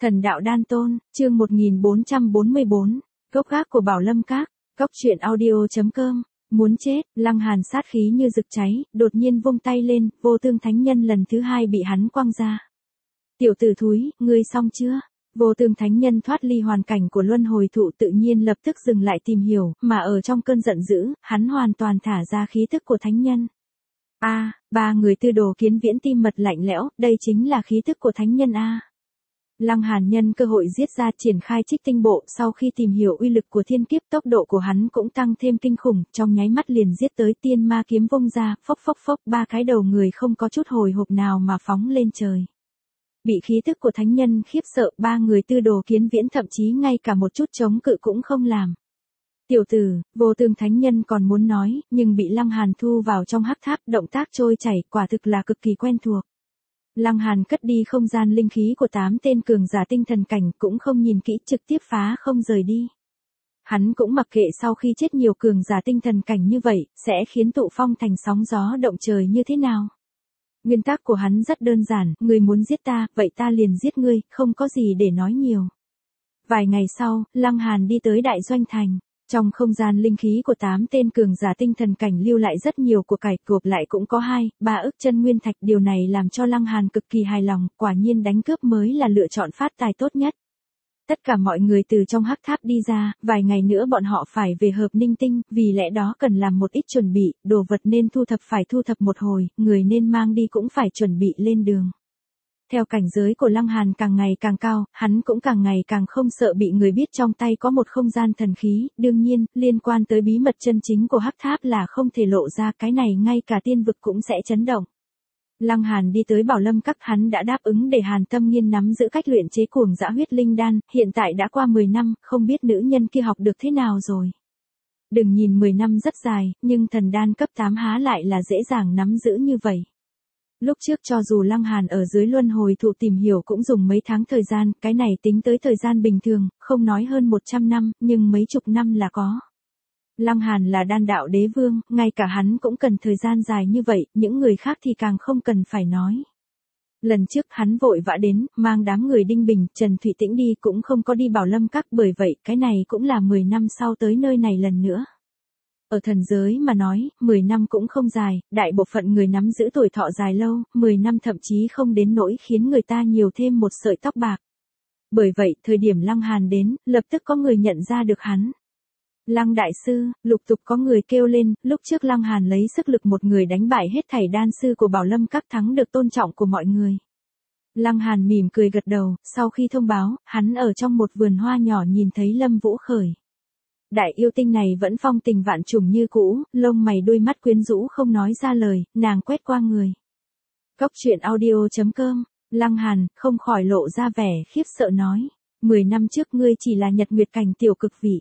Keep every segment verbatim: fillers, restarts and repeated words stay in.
Thần đạo đan tôn, chương một nghìn bốn trăm bốn mươi bốn, gốc gác của Bảo Lâm Các, góc truyện audio.com, muốn chết, Lăng Hàn sát khí như rực cháy, đột nhiên vung tay lên, vô tương thánh nhân lần thứ hai bị hắn quăng ra. Tiểu tử thúi, ngươi xong chưa? Vô tương thánh nhân thoát ly hoàn cảnh của luân hồi thụ tự nhiên lập tức dừng lại tìm hiểu, mà ở trong cơn giận dữ, hắn hoàn toàn thả ra khí tức của thánh nhân. A, à, ba người tư đồ kiến viễn tim mật lạnh lẽo, đây chính là khí tức của thánh nhân a. Lăng Hàn nhân cơ hội giết ra triển khai trích tinh bộ, sau khi tìm hiểu uy lực của thiên kiếp, tốc độ của hắn cũng tăng thêm kinh khủng, trong nháy mắt liền giết tới, tiên ma kiếm vung ra, phốc phốc phốc, ba cái đầu người không có chút hồi hộp nào mà phóng lên trời. Bị khí tức của thánh nhân khiếp sợ, ba người tư đồ kiến viễn thậm chí ngay cả một chút chống cự cũng không làm. Tiểu tử, vô tương thánh nhân còn muốn nói, nhưng bị Lăng Hàn thu vào trong hắc tháp, động tác trôi chảy, quả thực là cực kỳ quen thuộc. Lăng Hàn cất đi không gian linh khí của tám tên cường giả tinh thần cảnh, cũng không nhìn kỹ, trực tiếp phá không rời đi. Hắn cũng mặc kệ sau khi chết nhiều cường giả tinh thần cảnh như vậy, sẽ khiến tụ phong thành sóng gió động trời như thế nào. Nguyên tắc của hắn rất đơn giản, ngươi muốn giết ta, vậy ta liền giết ngươi, không có gì để nói nhiều. Vài ngày sau, Lăng Hàn đi tới Đại Doanh Thành. Trong không gian linh khí của tám tên cường giả tinh thần cảnh lưu lại rất nhiều của cải, gộp lại cũng có hai, ba ức chân nguyên thạch, điều này làm cho Lăng Hàn cực kỳ hài lòng, quả nhiên đánh cướp mới là lựa chọn phát tài tốt nhất. Tất cả mọi người từ trong hắc tháp đi ra, vài ngày nữa bọn họ phải về Hợp Ninh Tinh, vì lẽ đó cần làm một ít chuẩn bị, đồ vật nên thu thập phải thu thập một hồi, người nên mang đi cũng phải chuẩn bị lên đường. Theo cảnh giới của Lăng Hàn càng ngày càng cao, hắn cũng càng ngày càng không sợ bị người biết trong tay có một không gian thần khí, đương nhiên, liên quan tới bí mật chân chính của hắc tháp là không thể lộ ra, cái này ngay cả tiên vực cũng sẽ chấn động. Lăng Hàn đi tới Bảo Lâm Các, hắn đã đáp ứng để Hàn Tâm Nghiên nắm giữ cách luyện chế cuồng dã huyết linh đan, hiện tại đã qua mười năm, không biết nữ nhân kia học được thế nào rồi. Đừng nhìn mười năm rất dài, nhưng thần đan cấp tám há lại là dễ dàng nắm giữ như vậy. Lúc trước cho dù Lăng Hàn ở dưới luân hồi thụ tìm hiểu cũng dùng mấy tháng thời gian, cái này tính tới thời gian bình thường, không nói hơn một trăm năm, nhưng mấy chục năm là có. Lăng Hàn là đan đạo đế vương, ngay cả hắn cũng cần thời gian dài như vậy, những người khác thì càng không cần phải nói. Lần trước hắn vội vã đến, mang đám người Đinh Bình, Trần Thụy Tĩnh đi, cũng không có đi Bảo Lâm Các, bởi vậy cái này cũng là mười năm sau tới nơi này lần nữa. Ở thần giới mà nói, mười năm cũng không dài, đại bộ phận người nắm giữ tuổi thọ dài lâu, mười năm thậm chí không đến nỗi khiến người ta nhiều thêm một sợi tóc bạc. Bởi vậy, thời điểm Lăng Hàn đến, lập tức có người nhận ra được hắn. Lăng đại sư, lục tục có người kêu lên, lúc trước Lăng Hàn lấy sức lực một người đánh bại hết thảy đan sư của Bảo Lâm Các, thắng được tôn trọng của mọi người. Lăng Hàn mỉm cười gật đầu, sau khi thông báo, hắn ở trong một vườn hoa nhỏ nhìn thấy Lâm Vũ Khởi. Đại yêu tinh này vẫn phong tình vạn trùng như cũ, lông mày đôi mắt quyến rũ không nói ra lời, nàng quét qua người. Góc truyện audio.com, Lăng Hàn không khỏi lộ ra vẻ khiếp sợ nói, mười năm trước ngươi chỉ là nhật nguyệt cảnh tiểu cực vị.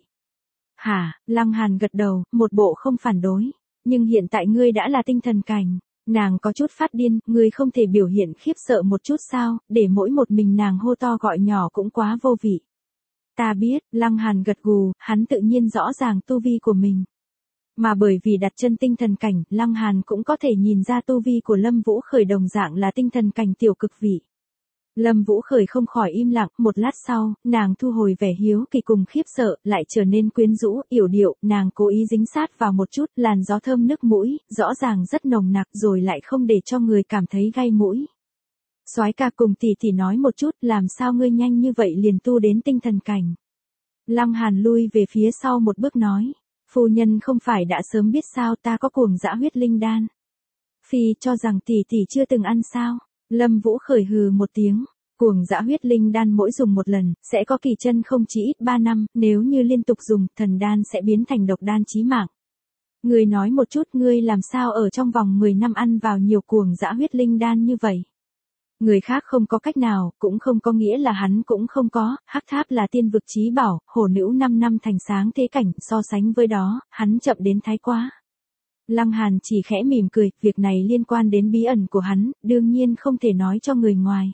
Hả? Lăng Hàn gật đầu, một bộ không phản đối, nhưng hiện tại ngươi đã là tinh thần cảnh. Nàng có chút phát điên, ngươi không thể biểu hiện khiếp sợ một chút sao, để mỗi một mình nàng hô to gọi nhỏ cũng quá vô vị. Ta biết, Lăng Hàn gật gù, hắn tự nhiên rõ ràng tu vi của mình. Mà bởi vì đặt chân tinh thần cảnh, Lăng Hàn cũng có thể nhìn ra tu vi của Lâm Vũ Khởi đồng dạng là tinh thần cảnh tiểu cực vị. Lâm Vũ Khởi không khỏi im lặng, một lát sau, nàng thu hồi vẻ hiếu kỳ cùng khiếp sợ, lại trở nên quyến rũ, yểu điệu, nàng cố ý dính sát vào một chút, làn gió thơm nước mũi, rõ ràng rất nồng nặc rồi lại không để cho người cảm thấy gai mũi. Soái ca cùng tỷ tỷ nói một chút, làm sao ngươi nhanh như vậy liền tu đến tinh thần cảnh. Lăng Hàn lui về phía sau một bước nói, phu nhân không phải đã sớm biết sao, ta có cuồng dã huyết linh đan. Phi cho rằng tỷ tỷ chưa từng ăn sao. Lâm Vũ Khởi hừ một tiếng, cuồng dã huyết linh đan mỗi dùng một lần, sẽ có kỳ chân không chỉ ít ba năm, nếu như liên tục dùng, thần đan sẽ biến thành độc đan chí mạng. Ngươi nói một chút, ngươi làm sao ở trong vòng mười năm ăn vào nhiều cuồng dã huyết linh đan như vậy? Người khác không có cách nào, cũng không có nghĩa là hắn cũng không có, hắc tháp là tiên vực chí bảo, hổ nữ năm năm thành sáng thế cảnh, so sánh với đó, hắn chậm đến thái quá. Lăng Hàn chỉ khẽ mỉm cười, việc này liên quan đến bí ẩn của hắn, đương nhiên không thể nói cho người ngoài.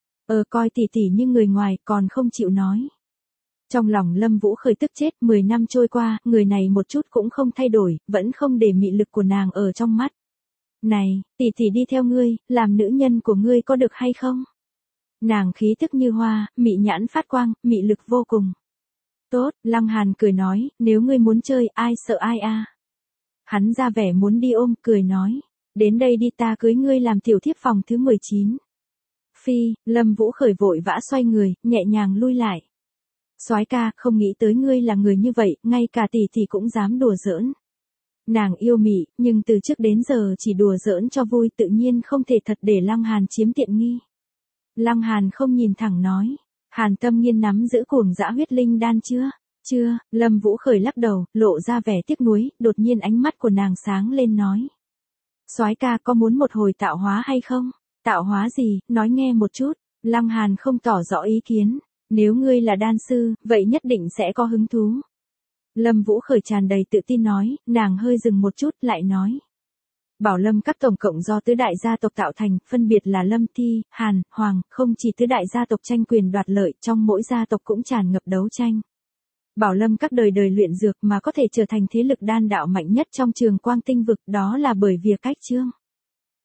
Ờ coi tỉ tỉ như người ngoài, còn không chịu nói. Trong lòng Lâm Vũ Khởi tức chết, mười năm trôi qua, người này một chút cũng không thay đổi, vẫn không để mị lực của nàng ở trong mắt. Này, tỷ tỷ đi theo ngươi, làm nữ nhân của ngươi có được hay không? Nàng khí tức như hoa, mị nhãn phát quang, mị lực vô cùng. Tốt, Lăng Hàn cười nói, nếu ngươi muốn chơi, ai sợ ai a. Hắn ra vẻ muốn đi ôm, cười nói, đến đây đi, ta cưới ngươi làm tiểu thiếp phòng thứ mười chín. Phi, Lâm Vũ Khởi vội vã xoay người, nhẹ nhàng lui lại. Soái ca, không nghĩ tới ngươi là người như vậy, ngay cả tỷ tỷ cũng dám đùa giỡn. Nàng yêu mị, nhưng từ trước đến giờ chỉ đùa giỡn cho vui, tự nhiên không thể thật để Lăng Hàn chiếm tiện nghi. Lăng Hàn không nhìn thẳng nói, Hàn Tâm Nghiên nắm giữ cuồng dã huyết linh đan chưa? Chưa, Lâm Vũ Khởi lắc đầu, lộ ra vẻ tiếc nuối, đột nhiên ánh mắt của nàng sáng lên nói. Soái ca có muốn một hồi tạo hóa hay không? Tạo hóa gì, nói nghe một chút. Lăng Hàn không tỏ rõ ý kiến, nếu ngươi là đan sư, vậy nhất định sẽ có hứng thú. Lâm Vũ Khởi tràn đầy tự tin nói, nàng hơi dừng một chút, lại nói. Bảo Lâm các tổng cộng do tứ đại gia tộc tạo thành, phân biệt là Lâm Thi, Hàn, Hoàng, không chỉ tứ đại gia tộc tranh quyền đoạt lợi, trong mỗi gia tộc cũng tràn ngập đấu tranh. Bảo Lâm các đời đời luyện dược mà có thể trở thành thế lực đan đạo mạnh nhất trong Trường Quang Tinh vực, đó là bởi việc cách chương.